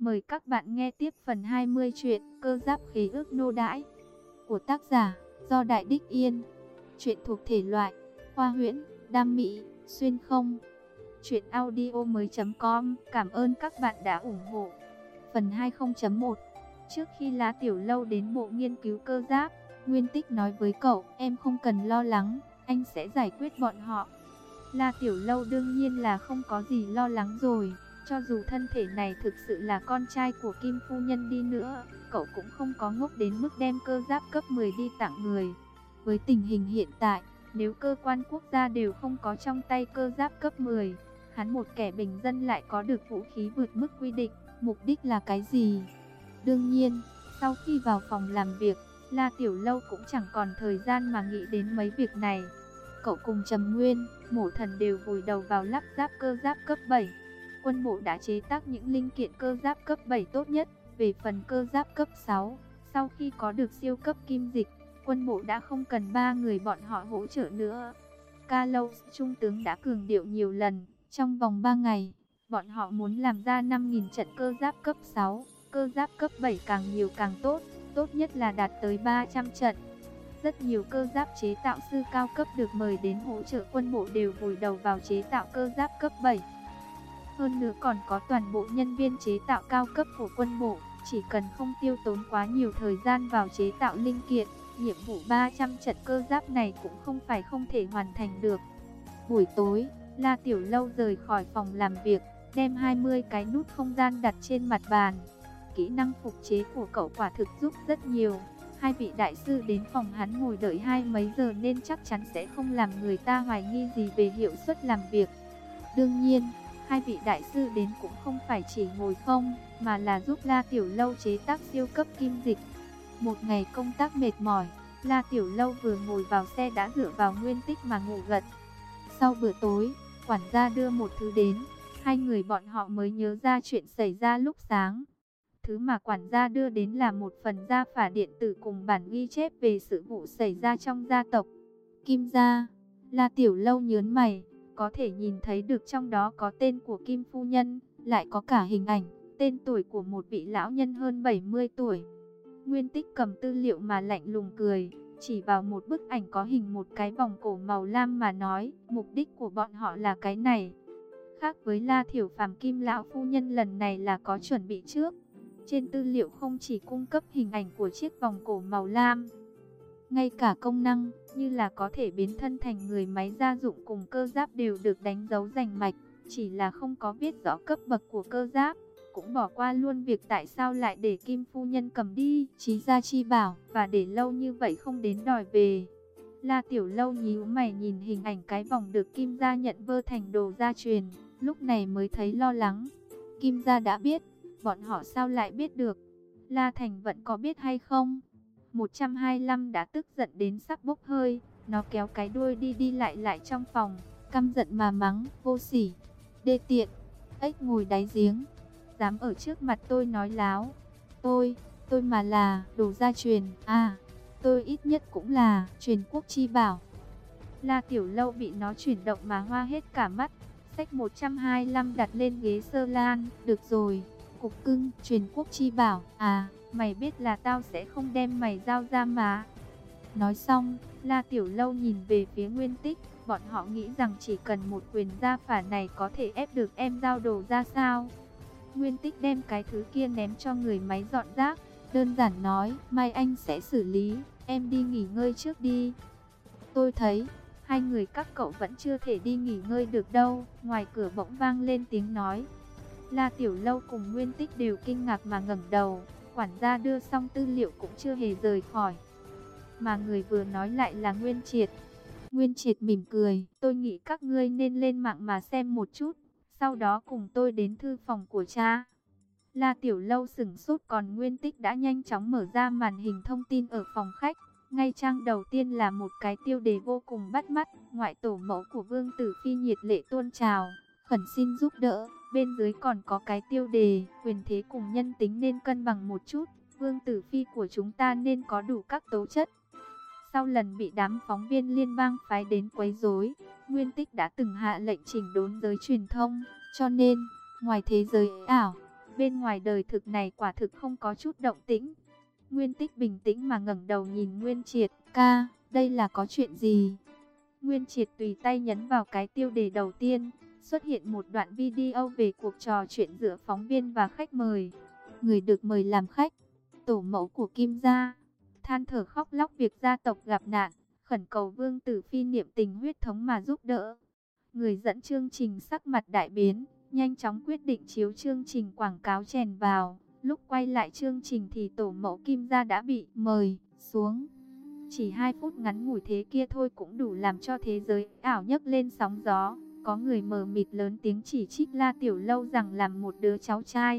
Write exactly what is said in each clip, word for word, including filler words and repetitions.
Mời các bạn nghe tiếp phần hai mươi truyện Cơ Giáp Khế Ước Nô Đãi của tác giả Do Đại Đích Yên. Truyện thuộc thể loại khoa huyễn, đam mỹ, xuyên không. Truyện audio mới chấm com. Cảm ơn các bạn đã ủng hộ. Phần hai mươi chấm một. Trước khi La Tiểu Lâu đến bộ nghiên cứu cơ giáp, Nguyên Tích nói với cậu, em không cần lo lắng, anh sẽ giải quyết bọn họ. La Tiểu Lâu đương nhiên là không có gì lo lắng rồi. Cho dù thân thể này thực sự là con trai của Kim Phu Nhân đi nữa, cậu cũng không có ngốc đến mức đem cơ giáp cấp mười đi tặng người. Với tình hình hiện tại, nếu cơ quan quốc gia đều không có trong tay cơ giáp cấp mười, hắn một kẻ bình dân lại có được vũ khí vượt mức quy định, mục đích là cái gì? Đương nhiên, sau khi vào phòng làm việc, La Tiểu Lâu cũng chẳng còn thời gian mà nghĩ đến mấy việc này. Cậu cùng Trầm Nguyên, Mộ Thần đều vùi đầu vào lắp ráp cơ giáp cấp bảy. Quân bộ đã chế tác những linh kiện cơ giáp cấp bảy tốt nhất. Về phần cơ giáp cấp sáu, sau khi có được siêu cấp kim dịch, quân bộ đã không cần ba người bọn họ hỗ trợ nữa. Carlos trung tướng đã cường điệu nhiều lần, trong vòng ba ngày, bọn họ muốn làm ra năm nghìn trận cơ giáp cấp sáu, cơ giáp cấp bảy càng nhiều càng tốt, tốt nhất là đạt tới ba trăm trận. Rất nhiều cơ giáp chế tạo sư cao cấp được mời đến hỗ trợ quân bộ đều vùi đầu vào chế tạo cơ giáp cấp bảy. Hơn nữa còn có toàn bộ nhân viên chế tạo cao cấp của quân bộ, chỉ cần không tiêu tốn quá nhiều thời gian vào chế tạo linh kiện, nhiệm vụ ba trăm trận cơ giáp này cũng không phải không thể hoàn thành được. Buổi tối, La Tiểu Lâu rời khỏi phòng làm việc, đem hai mươi cái nút không gian đặt trên mặt bàn. Kỹ năng phục chế của cậu quả thực giúp rất nhiều. Hai vị đại sư đến phòng hắn ngồi đợi hai mấy giờ nên chắc chắn sẽ không làm người ta hoài nghi gì về hiệu suất làm việc. Đương nhiên, hai vị đại sư đến cũng không phải chỉ ngồi không, mà là giúp La Tiểu Lâu chế tác siêu cấp kim dịch. Một ngày công tác mệt mỏi, La Tiểu Lâu vừa ngồi vào xe đã dựa vào Nguyên Tích mà ngủ gật. Sau bữa tối, quản gia đưa một thứ đến, hai người bọn họ mới nhớ ra chuyện xảy ra lúc sáng. Thứ mà quản gia đưa đến là một phần gia phả điện tử cùng bản ghi chép về sự vụ xảy ra trong gia tộc Kim gia. La Tiểu Lâu nhớn mày, có thể nhìn thấy được trong đó có tên của Kim Phu Nhân, lại có cả hình ảnh, tên tuổi của một vị lão nhân hơn bảy mươi tuổi. Nguyên Tích cầm tư liệu mà lạnh lùng cười, chỉ vào một bức ảnh có hình một cái vòng cổ màu lam mà nói, mục đích của bọn họ là cái này. Khác với La Thiểu Phàm, Kim lão phu nhân lần này là có chuẩn bị trước. Trên tư liệu không chỉ cung cấp hình ảnh của chiếc vòng cổ màu lam, ngay cả công năng như là có thể biến thân thành người máy gia dụng cùng cơ giáp đều được đánh dấu rành mạch, chỉ là không có viết rõ cấp bậc của cơ giáp. Cũng bỏ qua luôn việc tại sao lại để Kim Phu Nhân cầm đi Trí Gia Chi Bảo và để lâu như vậy không đến đòi về. La Tiểu Lâu nhíu mày nhìn hình ảnh cái vòng được Kim gia nhận vơ thành đồ gia truyền, lúc này mới thấy lo lắng. Kim gia đã biết, bọn họ sao lại biết được? La Thành vẫn có biết hay không? một trăm hai mươi lăm đã tức giận đến sắp bốc hơi, nó kéo cái đuôi đi đi lại lại trong phòng, căm giận mà mắng, vô sỉ, đê tiện, ếch ngồi đáy giếng, dám ở trước mặt tôi nói láo. Tôi, tôi mà là đồ gia truyền, à, tôi ít nhất cũng là truyền quốc chi bảo. La Tiểu Lâu bị nó chuyển động mà hoa hết cả mắt, xách một trăm hai mươi lăm đặt lên ghế sơ lan, được rồi, cục cưng, truyền quốc chi bảo, à, mày biết là tao sẽ không đem mày giao ra mà. Nói xong, La Tiểu Lâu nhìn về phía Nguyên Tích, bọn họ nghĩ rằng chỉ cần một quyền gia phả này có thể ép được em giao đồ ra sao. Nguyên Tích đem cái thứ kia ném cho người máy dọn rác, đơn giản nói, mai anh sẽ xử lý, em đi nghỉ ngơi trước đi. Tôi thấy, hai người các cậu vẫn chưa thể đi nghỉ ngơi được đâu. Ngoài cửa bỗng vang lên tiếng nói. La Tiểu Lâu cùng Nguyên Tích đều kinh ngạc mà ngẩng đầu. Quản gia đưa xong tư liệu cũng chưa hề rời khỏi, mà người vừa nói lại là Nguyên Triệt. Nguyên Triệt mỉm cười, tôi nghĩ các ngươi nên lên mạng mà xem một chút, sau đó cùng tôi đến thư phòng của cha. La Tiểu Lâu sửng sốt, còn Nguyên Tích đã nhanh chóng mở ra màn hình thông tin ở phòng khách. Ngay trang đầu tiên là một cái tiêu đề vô cùng bắt mắt, ngoại tổ mẫu của Vương Tử Phi nhiệt lệ tuôn trào, khẩn xin giúp đỡ. Bên dưới còn có cái tiêu đề, quyền thế cùng nhân tính nên cân bằng một chút, Vương Tử Phi của chúng ta nên có đủ các tố chất. Sau lần bị đám phóng viên liên bang phái đến quấy rối, Nguyên Tích đã từng hạ lệnh chỉnh đốn giới truyền thông, cho nên, ngoài thế giới ảo, Bên ngoài đời thực này quả thực không có chút động tĩnh. Nguyên Tích bình tĩnh mà ngẩng đầu nhìn Nguyên Triệt, ca, đây là có chuyện gì? Nguyên Triệt tùy tay nhấn vào cái tiêu đề đầu tiên, xuất hiện một đoạn video về cuộc trò chuyện giữa phóng viên và khách mời. Người được mời làm khách, tổ mẫu của Kim gia, than thở khóc lóc việc gia tộc gặp nạn, khẩn cầu Vương Tử Phi niệm tình huyết thống mà giúp đỡ. Người dẫn chương trình sắc mặt đại biến, nhanh chóng quyết định chiếu chương trình quảng cáo chèn vào. Lúc quay lại chương trình thì tổ mẫu Kim gia đã bị mời xuống. Chỉ hai phút ngắn ngủi thế kia thôi cũng đủ làm cho thế giới ảo nhấc lên sóng gió. Có người mờ mịt lớn tiếng chỉ trích La Tiểu Lâu rằng làm một đứa cháu trai.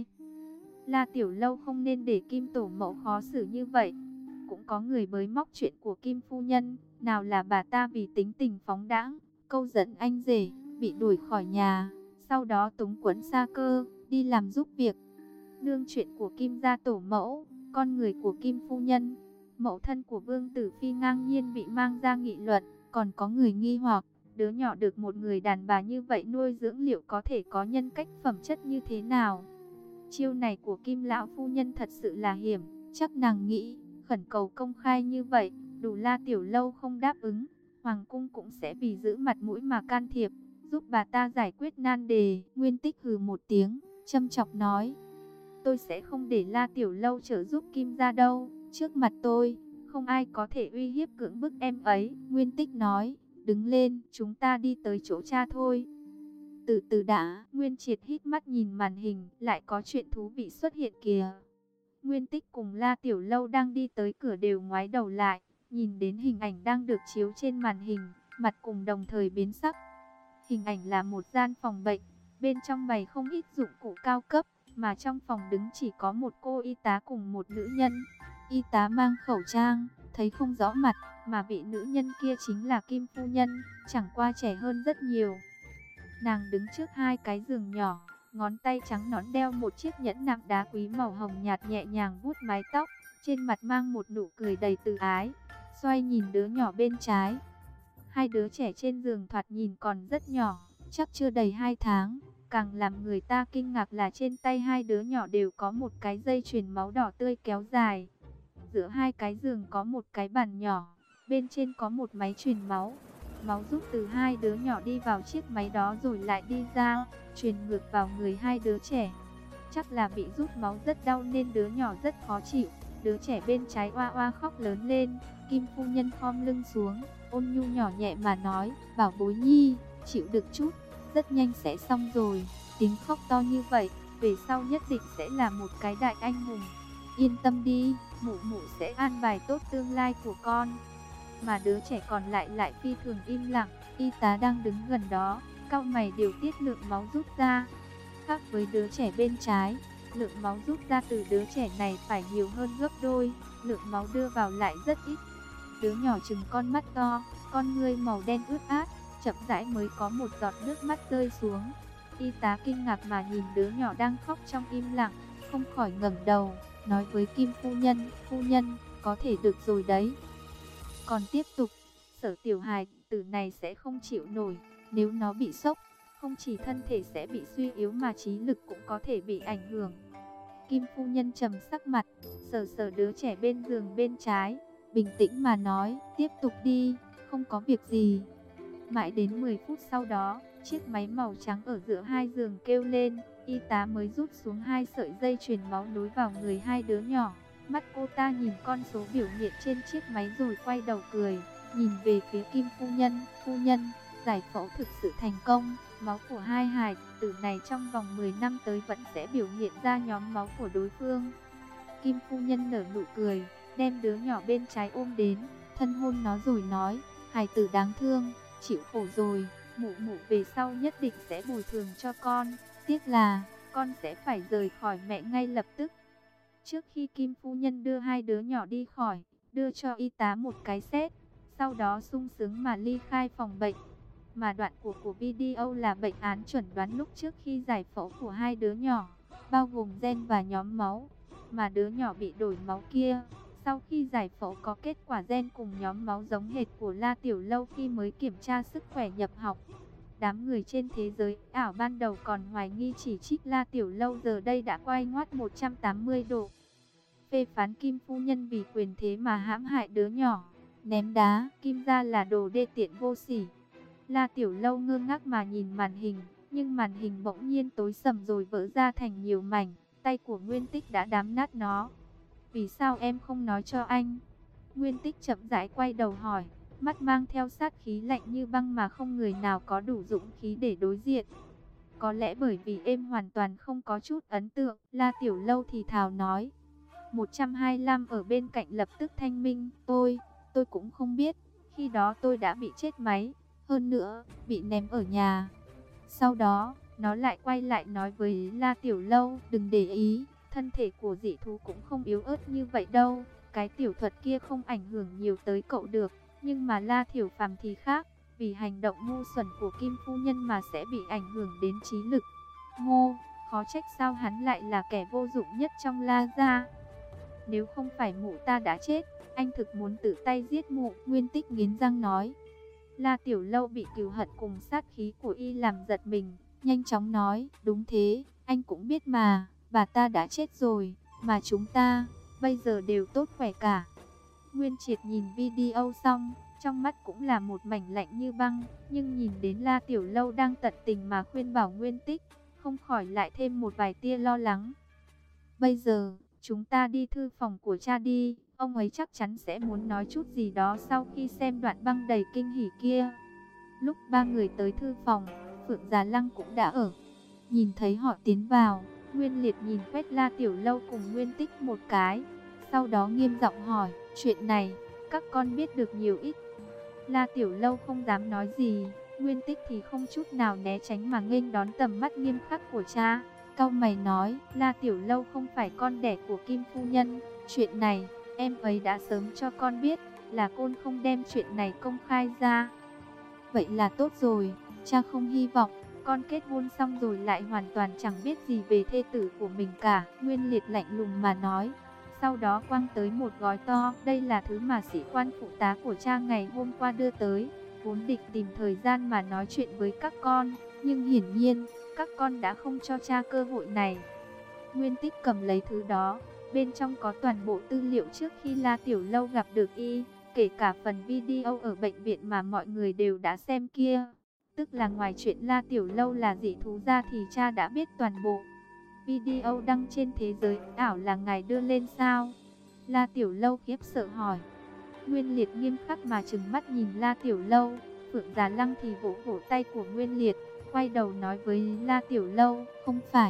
La Tiểu Lâu không nên để Kim tổ mẫu khó xử như vậy. Cũng có người bới móc chuyện của Kim phu nhân, nào là bà ta vì tính tình phóng đãng, câu dẫn anh rể, bị đuổi khỏi nhà, sau đó túng quẫn xa cơ, đi làm giúp việc. Nương chuyện của Kim gia tổ mẫu, con người của Kim phu nhân, mẫu thân của Vương Tử Phi ngang nhiên bị mang ra nghị luận. Còn có người nghi hoặc, đứa nhỏ được một người đàn bà như vậy nuôi dưỡng liệu có thể có nhân cách phẩm chất như thế nào. Chiêu này của Kim lão phu nhân thật sự là hiểm, chắc nàng nghĩ, khẩn cầu công khai như vậy, đủ La Tiểu Lâu không đáp ứng, Hoàng cung cũng sẽ vì giữ mặt mũi mà can thiệp, giúp bà ta giải quyết nan đề. Nguyên Tích hừ một tiếng, châm chọc nói, tôi sẽ không để La Tiểu Lâu trợ giúp Kim gia đâu, trước mặt tôi, không ai có thể uy hiếp cưỡng bức em ấy. Nguyên Tích nói, đứng lên, chúng ta đi tới chỗ cha thôi. Từ từ đã, Nguyên Triệt hít mắt nhìn màn hình, lại có chuyện thú vị xuất hiện kìa. Nguyên Tích cùng La Tiểu Lâu đang đi tới cửa đều ngoái đầu lại, nhìn đến hình ảnh đang được chiếu trên màn hình, mặt cùng đồng thời biến sắc. Hình ảnh là một gian phòng bệnh, bên trong bày không ít dụng cụ cao cấp, mà trong phòng đứng chỉ có một cô y tá cùng một nữ nhân. Y tá mang khẩu trang, thấy không rõ mặt, mà vị nữ nhân kia chính là Kim phu nhân, chẳng qua trẻ hơn rất nhiều. Nàng đứng trước hai cái giường nhỏ, ngón tay trắng nõn đeo một chiếc nhẫn nạm đá quý màu hồng nhạt, nhẹ nhàng vuốt mái tóc, trên mặt mang một nụ cười đầy từ ái, xoay nhìn đứa nhỏ bên trái. Hai đứa trẻ trên giường thoạt nhìn còn rất nhỏ, chắc chưa đầy hai tháng. Càng làm người ta kinh ngạc là trên tay hai đứa nhỏ đều có một cái dây chuyền máu đỏ tươi kéo dài. Giữa hai cái giường có một cái bàn nhỏ, bên trên có một máy truyền máu. Máu rút từ hai đứa nhỏ đi vào chiếc máy đó rồi lại đi ra, truyền ngược vào người hai đứa trẻ. Chắc là bị rút máu rất đau nên đứa nhỏ rất khó chịu. Đứa trẻ bên trái oa oa khóc lớn lên. Kim phu nhân khom lưng xuống, ôn nhu nhỏ nhẹ mà nói, bảo bối nhi, chịu được chút, rất nhanh sẽ xong rồi. Tiếng khóc to như vậy, về sau nhất định sẽ là một cái đại anh hùng. Yên tâm đi, mụ mụ sẽ an bài tốt tương lai của con. Mà đứa trẻ còn lại lại phi thường im lặng. Y tá đang đứng gần đó, cau mày điều tiết lượng máu rút ra. Khác với đứa trẻ bên trái, lượng máu rút ra từ đứa trẻ này phải nhiều hơn gấp đôi. Lượng máu đưa vào lại rất ít. Đứa nhỏ trừng con mắt to, con ngươi màu đen ướt át, chậm rãi mới có một giọt nước mắt rơi xuống. Y tá kinh ngạc mà nhìn đứa nhỏ đang khóc trong im lặng, không khỏi ngẩng đầu, nói với Kim phu nhân, phu nhân, có thể được rồi đấy. Còn tiếp tục, Sở tiểu hài tử này sẽ không chịu nổi, nếu nó bị sốc, không chỉ thân thể sẽ bị suy yếu mà trí lực cũng có thể bị ảnh hưởng. Kim phu nhân trầm sắc mặt, sờ sờ đứa trẻ bên giường bên trái, bình tĩnh mà nói, tiếp tục đi, không có việc gì. Mãi đến mười phút sau đó, chiếc máy màu trắng ở giữa hai giường kêu lên, y tá mới rút xuống hai sợi dây truyền máu nối vào người hai đứa nhỏ. Mắt cô ta nhìn con số biểu hiện trên chiếc máy rồi quay đầu cười, nhìn về phía Kim phu nhân, phu nhân, giải phẫu thực sự thành công, máu của hai hài tử này trong vòng mười năm tới vẫn sẽ biểu hiện ra nhóm máu của đối phương. Kim phu nhân nở nụ cười, đem đứa nhỏ bên trái ôm đến, thân hôn nó rồi nói, hài tử đáng thương, chịu khổ rồi, mụ mụ về sau nhất định sẽ bồi thường cho con, tiếc là con sẽ phải rời khỏi mẹ ngay lập tức. Trước khi Kim phu nhân đưa hai đứa nhỏ đi khỏi, đưa cho y tá một cái séc, sau đó sung sướng mà ly khai phòng bệnh. Mà đoạn của của video là bệnh án chuẩn đoán lúc trước khi giải phẫu của hai đứa nhỏ, bao gồm gen và nhóm máu. Mà đứa nhỏ bị đổi máu kia, sau khi giải phẫu có kết quả gen cùng nhóm máu giống hệt của La Tiểu Lâu khi mới kiểm tra sức khỏe nhập học. Đám người trên thế giới ảo ban đầu còn hoài nghi chỉ trích La Tiểu Lâu, giờ đây đã quay ngoắt một trăm tám mươi độ. Phê phán Kim phu nhân vì quyền thế mà hãm hại đứa nhỏ, ném đá Kim gia là đồ đê tiện vô sỉ. La Tiểu Lâu ngơ ngác mà nhìn màn hình, nhưng màn hình bỗng nhiên tối sầm rồi vỡ ra thành nhiều mảnh, tay của Nguyên Tích đã đám nát nó. Vì sao em không nói cho anh? Nguyên Tích chậm rãi quay đầu hỏi, mắt mang theo sát khí lạnh như băng mà không người nào có đủ dũng khí để đối diện. Có lẽ bởi vì em hoàn toàn không có chút ấn tượng, La Tiểu Lâu thì thào nói. một trăm hai mươi lăm ở bên cạnh lập tức thanh minh, tôi, tôi cũng không biết, khi đó tôi đã bị chết máy, hơn nữa, bị ném ở nhà. Sau đó, nó lại quay lại nói với La Tiểu Lâu, đừng để ý, thân thể của dị thú cũng không yếu ớt như vậy đâu, cái tiểu thuật kia không ảnh hưởng nhiều tới cậu được, nhưng mà La Thiểu Phàm thì khác, vì hành động ngu xuẩn của Kim phu nhân mà sẽ bị ảnh hưởng đến trí lực. Ngô, khó trách sao hắn lại là kẻ vô dụng nhất trong La gia. Nếu không phải mụ ta đã chết, anh thực muốn tự tay giết mụ, Nguyên Tích nghiến răng nói. La Tiểu Lâu bị cừu hận cùng sát khí của y làm giật mình, nhanh chóng nói, đúng thế, anh cũng biết mà, bà ta đã chết rồi, mà chúng ta, bây giờ đều tốt khỏe cả. Nguyên Triệt nhìn video xong, trong mắt cũng là một mảnh lạnh như băng, nhưng nhìn đến La Tiểu Lâu đang tận tình mà khuyên bảo Nguyên Tích, không khỏi lại thêm một vài tia lo lắng. Bây giờ, chúng ta đi thư phòng của cha đi, ông ấy chắc chắn sẽ muốn nói chút gì đó sau khi xem đoạn băng đầy kinh hỉ kia. Lúc ba người tới thư phòng, Phượng Già Lăng cũng đã ở. Nhìn thấy họ tiến vào, Nguyên Liệt nhìn quét La Tiểu Lâu cùng Nguyên Tích một cái, sau đó nghiêm giọng hỏi, chuyện này, các con biết được nhiều ít. La Tiểu Lâu không dám nói gì, Nguyên Tích thì không chút nào né tránh mà nghênh đón tầm mắt nghiêm khắc của cha. Cau mày nói, La Tiểu Lâu không phải con đẻ của Kim phu nhân, chuyện này, em ấy đã sớm cho con biết, là Côn không đem chuyện này công khai ra. Vậy là tốt rồi, cha không hy vọng, con kết hôn xong rồi lại hoàn toàn chẳng biết gì về thê tử của mình cả, Nguyên Liệt lạnh lùng mà nói. Sau đó quăng tới một gói to, đây là thứ mà sĩ quan phụ tá của cha ngày hôm qua đưa tới, vốn định tìm thời gian mà nói chuyện với các con, nhưng hiển nhiên, các con đã không cho cha cơ hội này. Nguyên Tích cầm lấy thứ đó, bên trong có toàn bộ tư liệu trước khi La Tiểu Lâu gặp được y, kể cả phần video ở bệnh viện mà mọi người đều đã xem kia. Tức là ngoài chuyện La Tiểu Lâu là dị thú ra thì cha đã biết toàn bộ. Video đăng trên thế giới ảo là ngài đưa lên sao? La Tiểu Lâu khiếp sợ hỏi. Nguyên Liệt nghiêm khắc mà trừng mắt nhìn La Tiểu Lâu. Phượng Già Lăng thì vỗ vỗ tay của Nguyên Liệt, quay đầu nói với La Tiểu Lâu, không phải.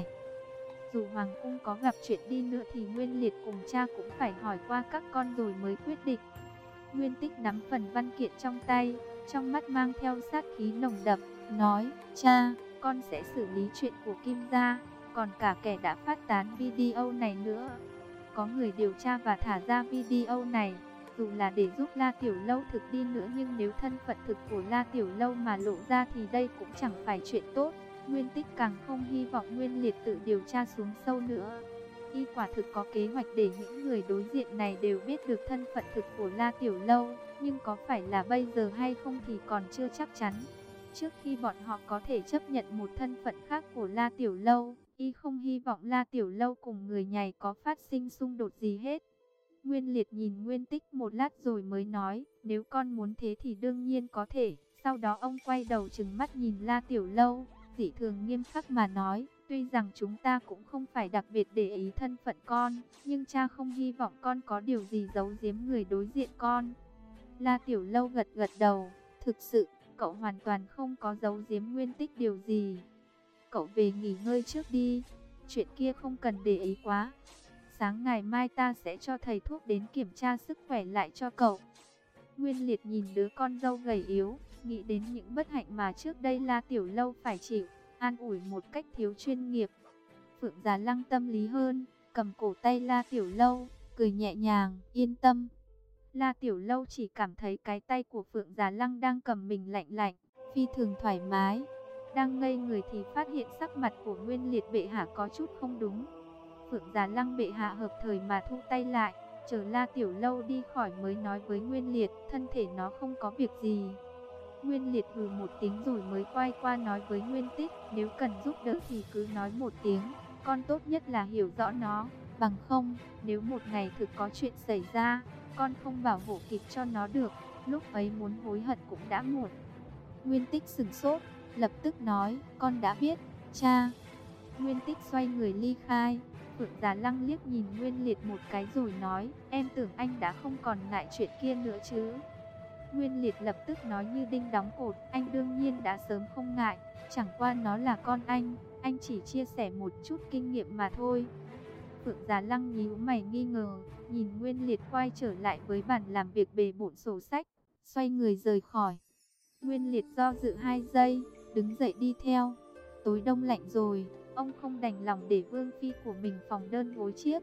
Dù Hoàng Cung có gặp chuyện đi nữa thì Nguyên Liệt cùng cha cũng phải hỏi qua các con rồi mới quyết định. Nguyên Tích nắm phần văn kiện trong tay, trong mắt mang theo sát khí nồng đậm, nói, cha, con sẽ xử lý chuyện của Kim gia, còn cả kẻ đã phát tán video này nữa. Có người điều tra và thả ra video này, dù là để giúp La Tiểu Lâu thực đi nữa nhưng nếu thân phận thực của La Tiểu Lâu mà lộ ra thì đây cũng chẳng phải chuyện tốt. Nguyên Tích càng không hy vọng Nguyên Liệt tự điều tra xuống sâu nữa. Y quả thực có kế hoạch để những người đối diện này đều biết được thân phận thực của La Tiểu Lâu, nhưng có phải là bây giờ hay không thì còn chưa chắc chắn. Trước khi bọn họ có thể chấp nhận một thân phận khác của La Tiểu Lâu, Y không hy vọng La Tiểu Lâu cùng người nhảy có phát sinh xung đột gì hết. Nguyên Liệt nhìn Nguyên Tích một lát rồi mới nói, nếu con muốn thế thì đương nhiên có thể. Sau đó ông quay đầu trừng mắt nhìn La Tiểu Lâu, dị thường nghiêm khắc mà nói, tuy rằng chúng ta cũng không phải đặc biệt để ý thân phận con, nhưng cha không hy vọng con có điều gì giấu giếm người đối diện con. La Tiểu Lâu gật gật đầu, thực sự, cậu hoàn toàn không có giấu giếm Nguyên Tích điều gì. Cậu về nghỉ ngơi trước đi, chuyện kia không cần để ý quá. Sáng ngày mai ta sẽ cho thầy thuốc đến kiểm tra sức khỏe lại cho cậu. Nguyên Liệt nhìn đứa con dâu gầy yếu, nghĩ đến những bất hạnh mà trước đây La Tiểu Lâu phải chịu, an ủi một cách thiếu chuyên nghiệp. Phượng Già Lăng tâm lý hơn, cầm cổ tay La Tiểu Lâu, cười nhẹ nhàng, yên tâm. La Tiểu Lâu chỉ cảm thấy cái tay của Phượng Già Lăng đang cầm mình lạnh lạnh, phi thường thoải mái. Đang ngây người thì phát hiện sắc mặt của Nguyên Liệt bệ hạ có chút không đúng. Phượng Già Lăng bệ hạ hợp thời mà thu tay lại, chờ La Tiểu Lâu đi khỏi mới nói với Nguyên Liệt, thân thể nó không có việc gì. Nguyên Liệt hừ một tiếng rồi mới quay qua nói với Nguyên Tích, nếu cần giúp đỡ thì cứ nói một tiếng, con tốt nhất là hiểu rõ nó, bằng không, nếu một ngày thực có chuyện xảy ra, con không bảo hộ kịp cho nó được, lúc ấy muốn hối hận cũng đã muộn. Nguyên Tích sửng sốt, lập tức nói, con đã biết, cha. Nguyên Tích xoay người ly khai. Phượng Già Lăng liếc nhìn Nguyên Liệt một cái rồi nói, em tưởng anh đã không còn ngại chuyện kia nữa chứ. Nguyên Liệt lập tức nói như đinh đóng cột, anh đương nhiên đã sớm không ngại, chẳng qua nó là con anh, anh chỉ chia sẻ một chút kinh nghiệm mà thôi. Phượng Già Lăng nhíu mày nghi ngờ, nhìn Nguyên Liệt quay trở lại với bàn làm việc bề bộn sổ sách, xoay người rời khỏi. Nguyên Liệt do dự hai giây, đứng dậy đi theo. Tối đông lạnh rồi, ông không đành lòng để Vương Phi của mình phòng đơn gối chiếc.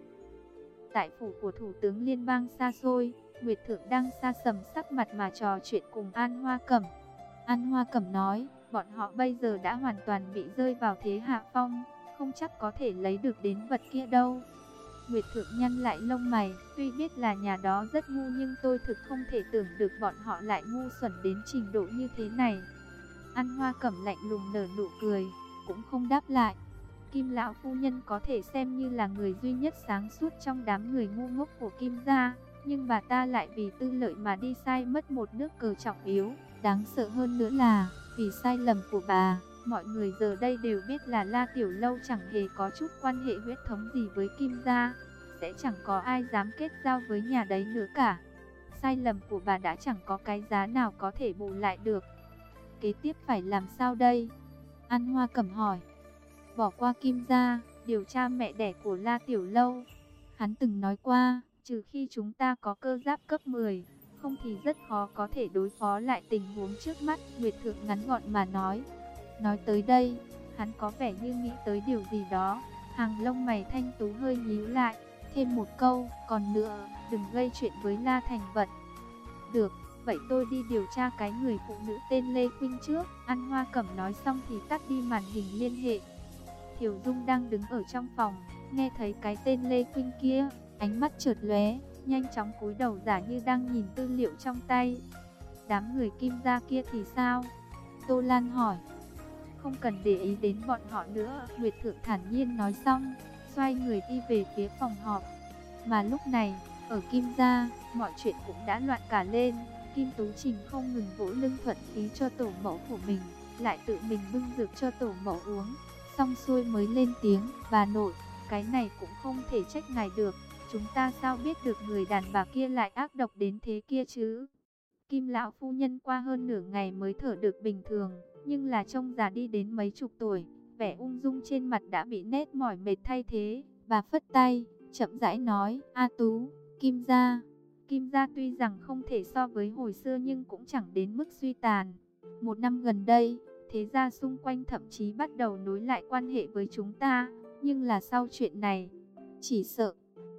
Tại phủ của Thủ tướng Liên bang xa xôi, Nguyệt Thượng đang xa sầm sắc mặt mà trò chuyện cùng An Hoa Cẩm. An Hoa Cẩm nói, bọn họ bây giờ đã hoàn toàn bị rơi vào thế hạ phong, không chắc có thể lấy được đến vật kia đâu. Nguyệt Thượng nhăn lại lông mày, tuy biết là nhà đó rất ngu nhưng tôi thực không thể tưởng được bọn họ lại ngu xuẩn đến trình độ như thế này. An Hoa Cẩm lạnh lùng nở nụ cười, cũng không đáp lại. Kim lão phu nhân có thể xem như là người duy nhất sáng suốt trong đám người ngu ngốc của Kim gia, nhưng bà ta lại vì tư lợi mà đi sai mất một nước cờ trọng yếu. Đáng sợ hơn nữa là, vì sai lầm của bà, mọi người giờ đây đều biết là La Tiểu Lâu chẳng hề có chút quan hệ huyết thống gì với Kim gia, sẽ chẳng có ai dám kết giao với nhà đấy nữa cả. Sai lầm của bà đã chẳng có cái giá nào có thể bù lại được. Kế tiếp phải làm sao đây? An Hoa Cẩm hỏi. Bỏ qua Kim gia, điều tra mẹ đẻ của La Tiểu Lâu. Hắn từng nói qua, trừ khi chúng ta có cơ giáp cấp mười, không thì rất khó có thể đối phó lại tình huống trước mắt. Nguyệt Thượng ngắn gọn mà nói. Nói tới đây, hắn có vẻ như nghĩ tới điều gì đó. Hàng lông mày thanh tú hơi nhíu lại, thêm một câu, còn nữa, đừng gây chuyện với La Thành Vật. Được, vậy tôi đi điều tra cái người phụ nữ tên Lê Khuynh trước. An Hoa Cẩm nói xong thì tắt đi màn hình liên hệ. Thiều Dung đang đứng ở trong phòng, nghe thấy cái tên Lê Khuynh kia, ánh mắt chợt lóe, nhanh chóng cúi đầu giả như đang nhìn tư liệu trong tay. Đám người Kim gia kia thì sao? Tô Lan hỏi. Không cần để ý đến bọn họ nữa, Nguyệt Thượng thản nhiên nói xong, xoay người đi về phía phòng họp. Mà lúc này, ở Kim gia, mọi chuyện cũng đã loạn cả lên. Kim Tú Trình không ngừng vỗ lưng thuận khí cho tổ mẫu của mình, lại tự mình bưng dược cho tổ mẫu uống. Xong xuôi mới lên tiếng, bà nội, cái này cũng không thể trách ngài được. Chúng ta sao biết được người đàn bà kia lại ác độc đến thế kia chứ? Kim lão phu nhân qua hơn nửa ngày mới thở được bình thường, nhưng là trông già đi đến mấy chục tuổi, vẻ ung dung trên mặt đã bị nét mỏi mệt thay thế. Bà phất tay, chậm rãi nói, A Tú, Kim gia. Kim gia tuy rằng không thể so với hồi xưa nhưng cũng chẳng đến mức suy tàn. Một năm gần đây, thế gia xung quanh thậm chí bắt đầu nối lại quan hệ với chúng ta, nhưng là sau chuyện này, chỉ sợ.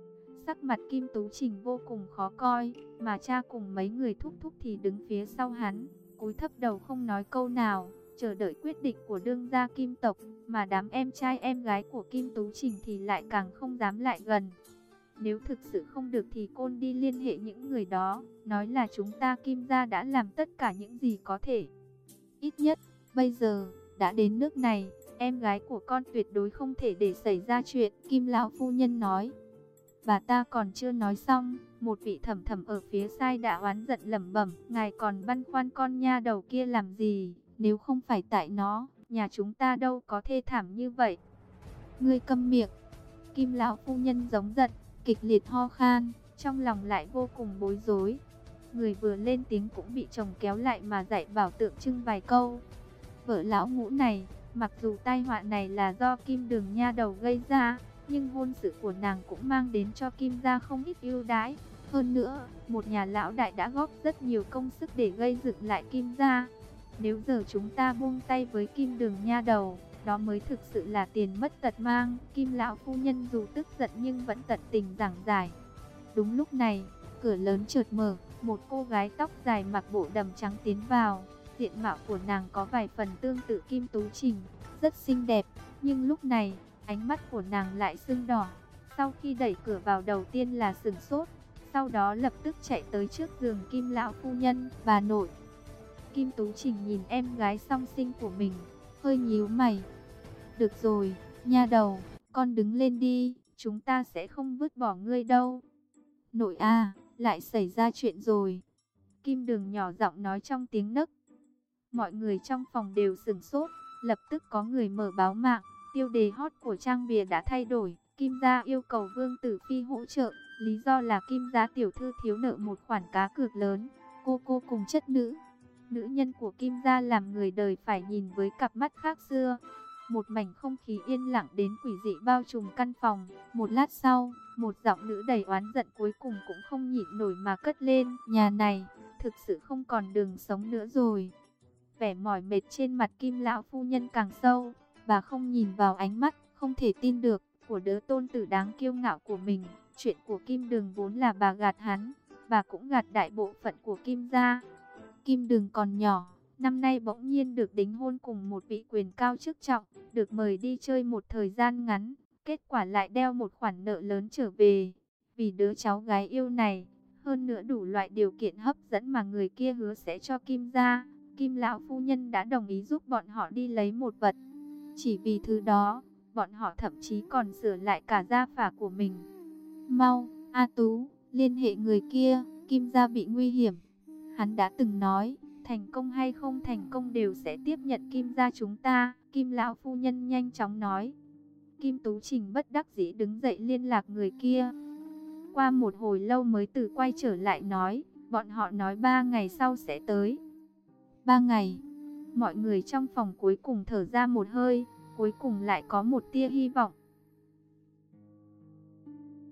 Sắc mặt Kim Tú Trình vô cùng khó coi, mà cha cùng mấy người thúc thúc thì đứng phía sau hắn, cúi thấp đầu không nói câu nào, chờ đợi quyết định của đương gia Kim tộc, mà đám em trai em gái của Kim Tú Trình thì lại càng không dám lại gần. Nếu thực sự không được thì Côn đi liên hệ những người đó, nói là chúng ta Kim gia đã làm tất cả những gì có thể. Ít nhất, bây giờ, đã đến nước này, em gái của con tuyệt đối không thể để xảy ra chuyện, Kim lão phu nhân nói. Bà ta còn chưa nói xong, một vị thẩm thẩm ở phía sai đã oán giận lẩm bẩm, ngài còn băn khoăn con nha đầu kia làm gì, nếu không phải tại nó, nhà chúng ta đâu có thê thảm như vậy. Ngươi câm miệng. Kim lão phu nhân giống giận, kịch liệt ho khan, trong lòng lại vô cùng bối rối. Người vừa lên tiếng cũng bị chồng kéo lại mà dạy bảo tượng trưng vài câu. Vợ lão ngũ này, mặc dù tai họa này là do Kim Đường nha đầu gây ra, nhưng hôn sự của nàng cũng mang đến cho Kim gia không ít ưu đãi. Hơn nữa, một nhà lão đại đã góp rất nhiều công sức để gây dựng lại Kim gia. Nếu giờ chúng ta buông tay với Kim Đường nha đầu, đó mới thực sự là tiền mất tật mang. Kim lão phu nhân dù tức giận nhưng vẫn tận tình giảng giải. Đúng lúc này, cửa lớn chợt mở, một cô gái tóc dài mặc bộ đầm trắng tiến vào. Diện mạo của nàng có vài phần tương tự Kim Tú Trình, rất xinh đẹp, nhưng lúc này, ánh mắt của nàng lại sưng đỏ. Sau khi đẩy cửa vào đầu tiên là sửng sốt, sau đó lập tức chạy tới trước giường Kim lão phu nhân, bà nội. Kim Tú Trình nhìn em gái song sinh của mình, hơi nhíu mày. Được rồi, nha đầu, con đứng lên đi, chúng ta sẽ không vứt bỏ ngươi đâu. Nội à, lại xảy ra chuyện rồi. Kim Đường nhỏ giọng nói trong tiếng nấc. Mọi người trong phòng đều sửng sốt, lập tức có người mở báo mạng. Tiêu đề hot của trang bìa đã thay đổi. Kim gia yêu cầu Vương Tử Phi hỗ trợ. Lý do là Kim gia tiểu thư thiếu nợ một khoản cá cược lớn. Cô cô cùng chất nữ, nữ nhân của Kim gia làm người đời phải nhìn với cặp mắt khác xưa. Một mảnh không khí yên lặng đến quỷ dị bao trùm căn phòng. Một lát sau, một giọng nữ đầy oán giận cuối cùng cũng không nhịn nổi mà cất lên. Nhà này, thực sự không còn đường sống nữa rồi. Vẻ mỏi mệt trên mặt Kim lão phu nhân càng sâu. Bà không nhìn vào ánh mắt, không thể tin được, của đứa tôn tử đáng kiêu ngạo của mình. Chuyện của Kim Đường vốn là bà gạt hắn, bà cũng gạt đại bộ phận của Kim gia. Kim Đường còn nhỏ, năm nay bỗng nhiên được đính hôn cùng một vị quyền cao chức trọng, được mời đi chơi một thời gian ngắn, kết quả lại đeo một khoản nợ lớn trở về. Vì đứa cháu gái yêu này, hơn nữa đủ loại điều kiện hấp dẫn mà người kia hứa sẽ cho Kim gia, Kim lão phu nhân đã đồng ý giúp bọn họ đi lấy một vật. Chỉ vì thứ đó, bọn họ thậm chí còn sửa lại cả gia phả của mình. Mau, A Tú, liên hệ người kia, Kim gia bị nguy hiểm. Hắn đã từng nói, thành công hay không thành công đều sẽ tiếp nhận Kim gia chúng ta. Kim lão phu nhân nhanh chóng nói. Kim Tú Trình bất đắc dĩ đứng dậy liên lạc người kia. Qua một hồi lâu mới từ quay trở lại nói, bọn họ nói ba ngày sau sẽ tới. Ba ngày, mọi người trong phòng cuối cùng thở ra một hơi, cuối cùng lại có một tia hy vọng.